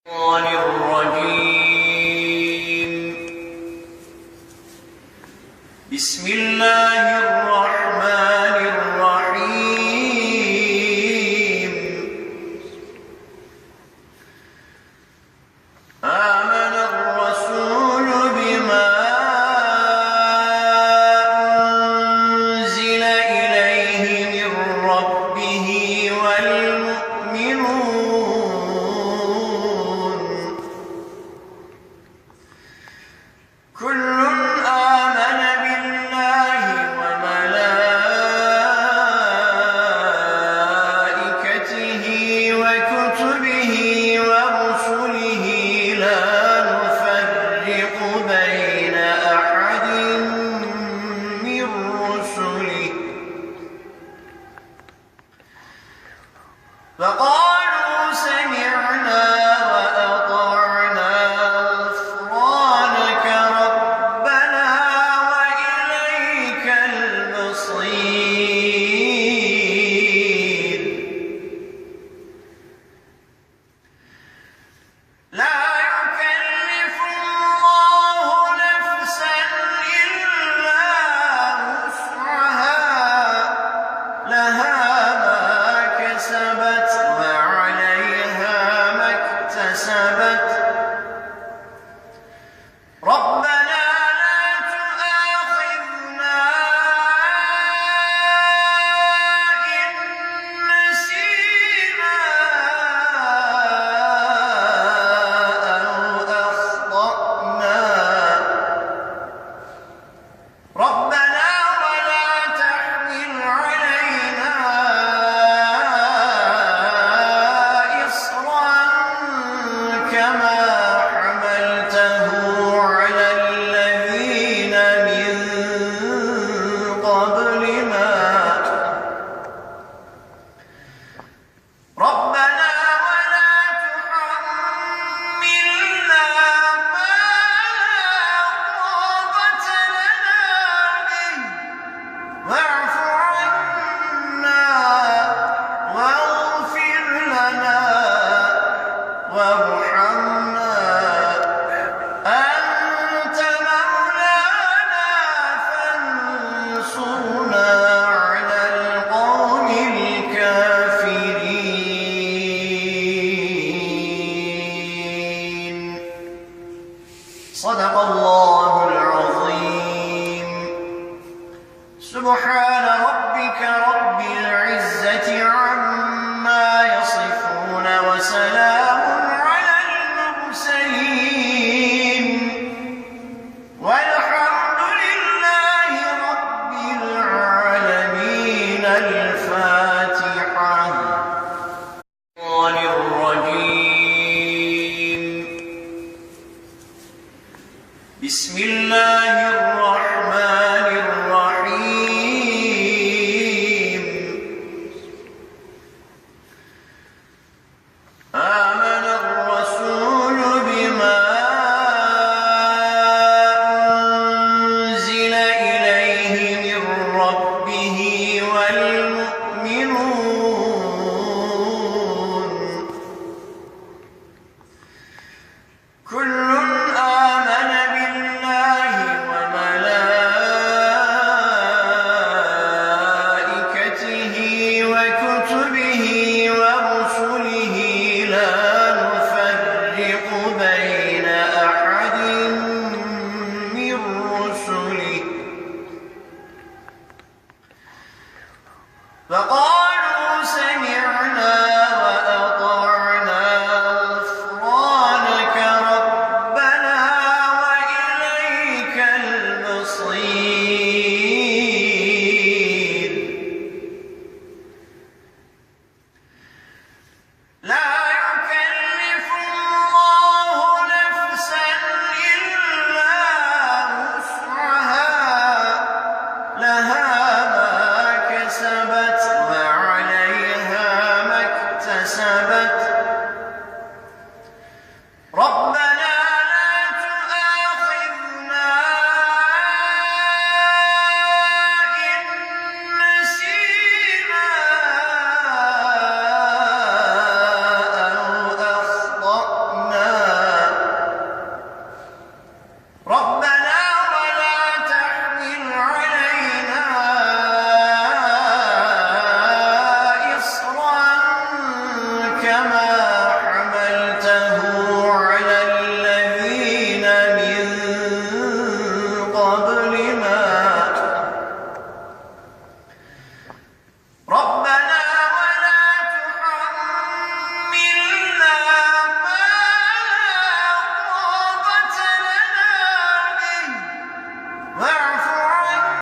الشيطان الرجيم. بسم الله الرحمن الرحيم. آمن الرسول بما أنزل إليه من ربه والمؤمنون كل آمن بالله وملائكته وكتبه ورسله لا نفرق بين أحد من رسله فقالوا سمعنا وأطعنا غفرانك ربنا وإليك المصير. لا يكلف الله نفسا إلا وسعها لها ما كسبت وعليها ما اكتسبت ربنا لا تؤاخذنا إن نسينا أو أخطأنا ربنا ولا تحمل علينا إصرا كما حملته على الذين من قبلنا ربنا ولا تحملنا ما لا طاقة لنا به واعف عنا واغفر لنا وارحمنا أنت مولانا فانصرنا على القوم الكافرين. صدق الله العظيم. سبحان ربك رب العزة عما يصفون وسلام على المرسلين والحمد لله رب العالمين. الفاتحة. الشيطان الرجيم. بسم الله الرحمن الرحيم. آمن الرسول بما أنزل إليه من ربه والمؤمنون كل